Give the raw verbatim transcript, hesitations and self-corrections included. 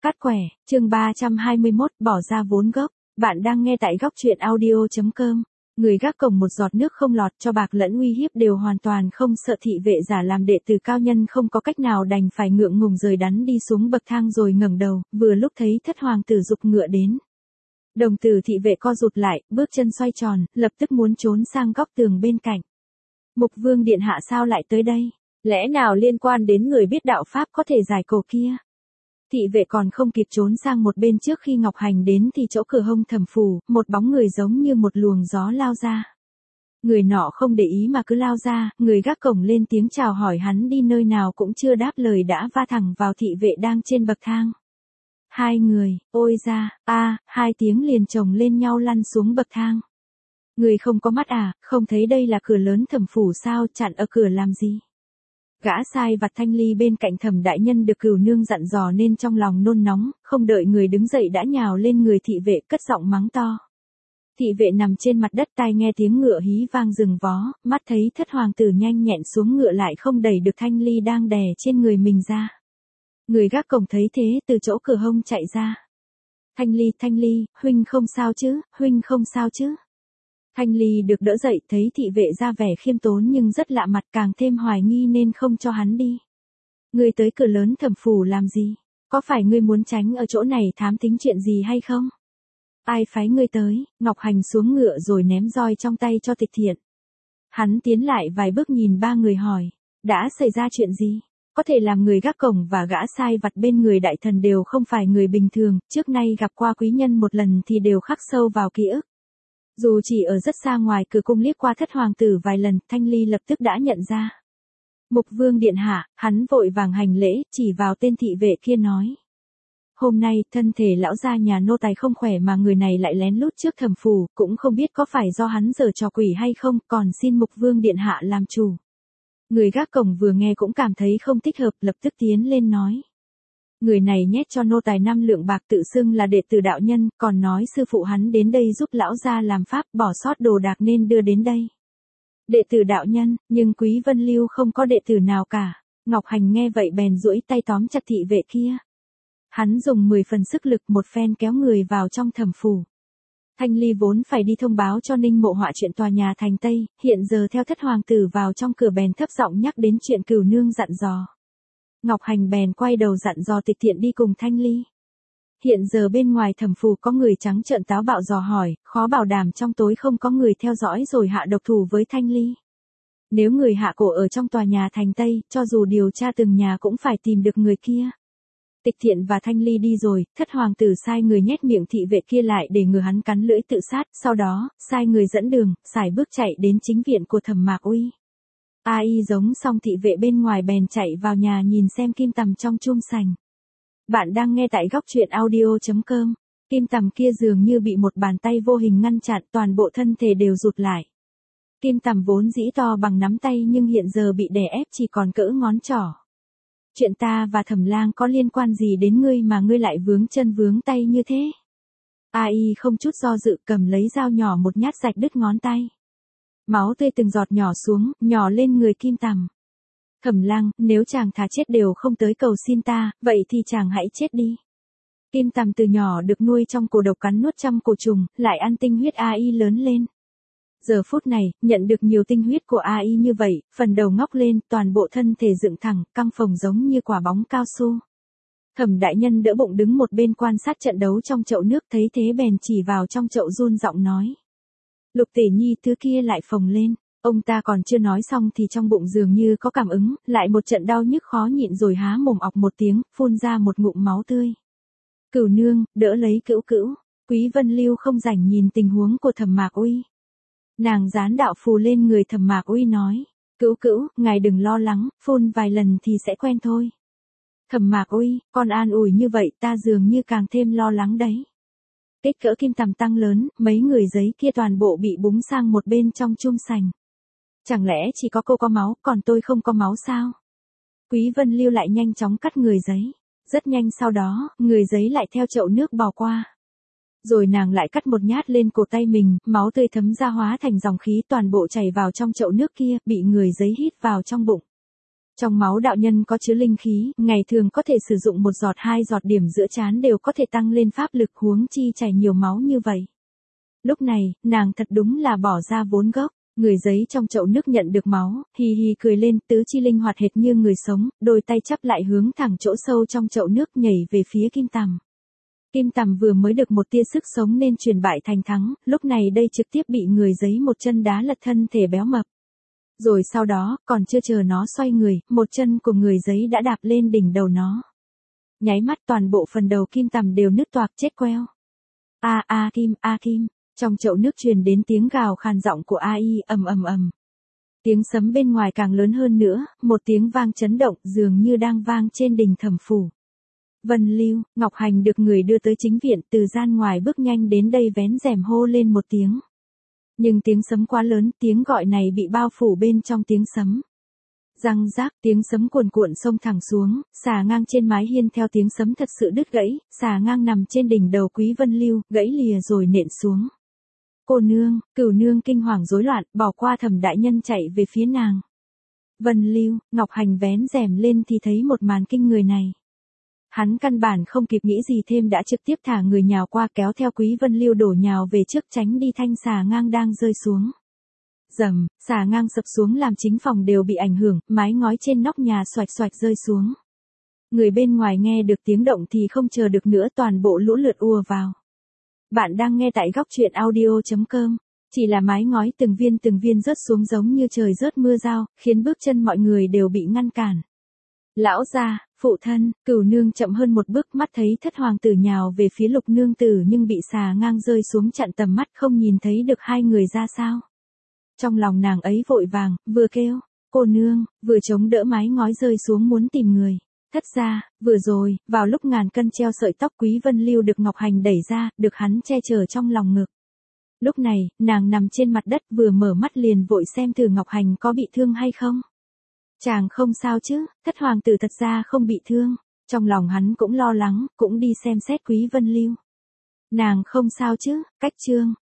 Cắt quẻ, chương ba trăm hai mươi mốt, bỏ ra vốn gốc. Bạn đang nghe tại góc truyện audio chấm com. Người gác cổng một giọt nước không lọt, cho bạc lẫn uy hiếp đều hoàn toàn không sợ. Thị vệ giả làm đệ tử cao nhân không có cách nào đành phải ngượng ngùng rời đắn đi xuống bậc thang rồi ngẩng đầu, vừa lúc thấy thất hoàng tử giục ngựa đến. Đồng tử thị vệ co rụt lại, bước chân xoay tròn, lập tức muốn trốn sang góc tường bên cạnh. Mục vương điện hạ sao lại tới đây? Lẽ nào liên quan đến người biết đạo pháp có thể giải cổ kia? Thị vệ còn không kịp trốn sang một bên trước khi Ngọc Hành đến thì chỗ cửa hông thẩm phủ, một bóng người giống như một luồng gió lao ra. Người nọ không để ý mà cứ lao ra, người gác cổng lên tiếng chào hỏi hắn đi nơi nào cũng chưa đáp lời đã va thẳng vào thị vệ đang trên bậc thang. Hai người, ôi ra, a, hai tiếng liền chồng lên nhau lăn xuống bậc thang. Người không có mắt à, không thấy đây là cửa lớn thẩm phủ sao, chặn ở cửa làm gì? Gã sai vặt Thanh Ly bên cạnh Thẩm đại nhân được Cửu nương dặn dò nên trong lòng nôn nóng, không đợi người đứng dậy đã nhào lên người thị vệ cất giọng mắng to. Thị vệ nằm trên mặt đất tai nghe tiếng ngựa hí vang rừng vó, mắt thấy thất hoàng tử nhanh nhẹn xuống ngựa lại không đẩy được Thanh Ly đang đè trên người mình ra. Người gác cổng thấy thế từ chỗ cửa hông chạy ra. Thanh Ly, Thanh Ly, huynh không sao chứ, huynh không sao chứ. Thanh Ly được đỡ dậy thấy thị vệ ra vẻ khiêm tốn nhưng rất lạ mặt càng thêm hoài nghi nên không cho hắn đi. Ngươi tới cửa lớn thẩm phủ làm gì? Có phải ngươi muốn tránh ở chỗ này thám tính chuyện gì hay không? Ai phái ngươi tới? Ngọc Hành xuống ngựa rồi ném roi trong tay cho Tịch Thiện. Hắn tiến lại vài bước nhìn ba người hỏi, đã xảy ra chuyện gì? Có thể làm người gác cổng và gã sai vặt bên người đại thần đều không phải người bình thường, trước nay gặp qua quý nhân một lần thì đều khắc sâu vào ký ức. Dù chỉ ở rất xa ngoài cửa cung liếc qua thất hoàng tử vài lần, Thanh Ly lập tức đã nhận ra. Mục vương điện hạ, hắn vội vàng hành lễ, chỉ vào tên thị vệ kia nói. Hôm nay, thân thể lão gia nhà nô tài không khỏe mà người này lại lén lút trước thẩm phủ, cũng không biết có phải do hắn giở trò quỷ hay không, còn xin mục vương điện hạ làm chủ. Người gác cổng vừa nghe cũng cảm thấy không thích hợp, lập tức tiến lên nói. Người này nhét cho nô tài năm lượng bạc tự xưng là đệ tử đạo nhân, còn nói sư phụ hắn đến đây giúp lão gia làm pháp bỏ sót đồ đạc nên đưa đến đây. Đệ tử đạo nhân, nhưng Quý Vân Lưu không có đệ tử nào cả. Ngọc Hành nghe vậy bèn duỗi tay tóm chặt thị vệ kia. Hắn dùng mười phần sức lực một phen kéo người vào trong thẩm phủ. Thanh Ly vốn phải đi thông báo cho Ninh Mộ Họa chuyện tòa nhà thành Tây, hiện giờ theo thất hoàng tử vào trong cửa bèn thấp giọng nhắc đến chuyện Cửu nương dặn dò. Ngọc Hành bèn quay đầu dặn dò Tịch Thiện đi cùng Thanh Ly. Hiện giờ bên ngoài thẩm phủ có người trắng trợn táo bạo dò hỏi, khó bảo đảm trong tối không có người theo dõi rồi hạ độc thủ với Thanh Ly. Nếu người hạ cổ ở trong tòa nhà thành Tây, cho dù điều tra từng nhà cũng phải tìm được người kia. Tịch Thiện và Thanh Ly đi rồi, thất hoàng tử sai người nhét miệng thị vệ kia lại để ngừa hắn cắn lưỡi tự sát, sau đó, sai người dẫn đường, sải bước chạy đến chính viện của Thẩm Mạc Uy. A y giống xong thị vệ bên ngoài bèn chạy vào nhà nhìn xem kim tằm trong chum sành. Bạn đang nghe tại góc truyện audio chấm com. Kim tằm kia dường như bị một bàn tay vô hình ngăn chặn, toàn bộ thân thể đều rụt lại. Kim tằm vốn dĩ to bằng nắm tay nhưng hiện giờ bị đè ép chỉ còn cỡ ngón trỏ. Chuyện ta và Thẩm lang có liên quan gì đến ngươi mà ngươi lại vướng chân vướng tay như thế? A y không chút do dự cầm lấy dao nhỏ một nhát rạch đứt ngón tay. Máu tươi từng giọt nhỏ xuống, nhỏ lên người kim tằm. Thẩm lang, nếu chàng thà chết đều không tới cầu xin ta, vậy thì chàng hãy chết đi. Kim tằm từ nhỏ được nuôi trong cổ độc cắn nuốt trăm cổ trùng, lại ăn tinh huyết A y lớn lên. Giờ phút này, nhận được nhiều tinh huyết của A y như vậy, phần đầu ngóc lên, toàn bộ thân thể dựng thẳng, căng phồng giống như quả bóng cao su. Thẩm đại nhân đỡ bụng đứng một bên quan sát trận đấu trong chậu nước, thấy thế bèn chỉ vào trong chậu run giọng nói. Lục tỷ nhi thứ kia lại phồng lên, ông ta còn chưa nói xong thì trong bụng dường như có cảm ứng, lại một trận đau nhức khó nhịn rồi há mồm ọc một tiếng, phun ra một ngụm máu tươi. Cửu nương, đỡ lấy Cửu Cửu. Quý Vân Lưu không rảnh nhìn tình huống của Thẩm Mạc Uy. Nàng dán đạo phù lên người Thẩm Mạc Uy nói, Cửu Cửu, ngài đừng lo lắng, phun vài lần thì sẽ quen thôi. Thẩm Mạc Uy, con an ủi như vậy ta dường như càng thêm lo lắng đấy. Kích cỡ kim tằm tăng lớn, mấy người giấy kia toàn bộ bị búng sang một bên trong chum sành. Chẳng lẽ chỉ có cô có máu, còn tôi không có máu sao? Quý Vân Lưu lại nhanh chóng cắt người giấy. Rất nhanh sau đó, người giấy lại theo chậu nước bò qua. Rồi nàng lại cắt một nhát lên cổ tay mình, máu tươi thấm ra hóa thành dòng khí toàn bộ chảy vào trong chậu nước kia, bị người giấy hít vào trong bụng. Trong máu đạo nhân có chứa linh khí, ngày thường có thể sử dụng một giọt hai giọt điểm giữa trán đều có thể tăng lên pháp lực, huống chi chảy nhiều máu như vậy. Lúc này, nàng thật đúng là bỏ ra vốn gốc. Người giấy trong chậu nước nhận được máu, hì hì cười lên, tứ chi linh hoạt hệt như người sống, đôi tay chắp lại hướng thẳng chỗ sâu trong chậu nước nhảy về phía Kim Tằm. Kim Tằm vừa mới được một tia sức sống nên chuyển bại thành thắng, lúc này đây trực tiếp bị người giấy một chân đá lật thân thể béo mập. Rồi sau đó, còn chưa chờ nó xoay người, một chân của người giấy đã đạp lên đỉnh đầu nó. Nháy mắt toàn bộ phần đầu Kim Tằm đều nứt toạc chết queo. A a Kim, a Kim. Trong chậu nước truyền đến tiếng gào khàn giọng của a i, ầm ầm ầm. Tiếng sấm bên ngoài càng lớn hơn nữa, một tiếng vang chấn động dường như đang vang trên đỉnh Thẩm phủ. Vân Lưu, Ngọc Hành được người đưa tới chính viện, từ gian ngoài bước nhanh đến đây vén rèm hô lên một tiếng. Nhưng tiếng sấm quá lớn, tiếng gọi này bị bao phủ bên trong tiếng sấm. Răng rác, tiếng sấm cuồn cuộn xông thẳng xuống, xà ngang trên mái hiên theo tiếng sấm thật sự đứt gãy, xà ngang nằm trên đỉnh đầu Quý Vân Lưu, gãy lìa rồi nện xuống. Cô nương, Cửu nương kinh hoàng rối loạn, bỏ qua Thẩm đại nhân chạy về phía nàng. Vân Lưu, Ngọc Hành vén rèm lên thì thấy một màn kinh người này. Hắn căn bản không kịp nghĩ gì thêm đã trực tiếp thả người nhào qua kéo theo Quý Vân Lưu đổ nhào về trước tránh đi thanh xà ngang đang rơi xuống. Rầm, xà ngang sập xuống làm chính phòng đều bị ảnh hưởng, mái ngói trên nóc nhà xoạch xoạch rơi xuống. Người bên ngoài nghe được tiếng động thì không chờ được nữa, toàn bộ lũ lượt ùa vào. Bạn đang nghe tại góc truyện audio chấm com. Chỉ là mái ngói từng viên từng viên rớt xuống giống như trời rớt mưa rao, khiến bước chân mọi người đều bị ngăn cản. Lão gia, phụ thân, Cửu nương chậm hơn một bước, mắt thấy thất hoàng tử nhào về phía Lục nương tử nhưng bị xà ngang rơi xuống chặn tầm mắt, không nhìn thấy được hai người ra sao. Trong lòng nàng ấy vội vàng, vừa kêu, cô nương, vừa chống đỡ mái ngói rơi xuống muốn tìm người. Thất ra, vừa rồi, vào lúc ngàn cân treo sợi tóc Quý Vân Lưu được Ngọc Hành đẩy ra, được hắn che chở trong lòng ngực. Lúc này, nàng nằm trên mặt đất vừa mở mắt liền vội xem thử Ngọc Hành có bị thương hay không. Chàng không sao chứ, thất hoàng tử thật ra không bị thương. Trong lòng hắn cũng lo lắng, cũng đi xem xét Quý Vân Lưu. Nàng không sao chứ, cách trương,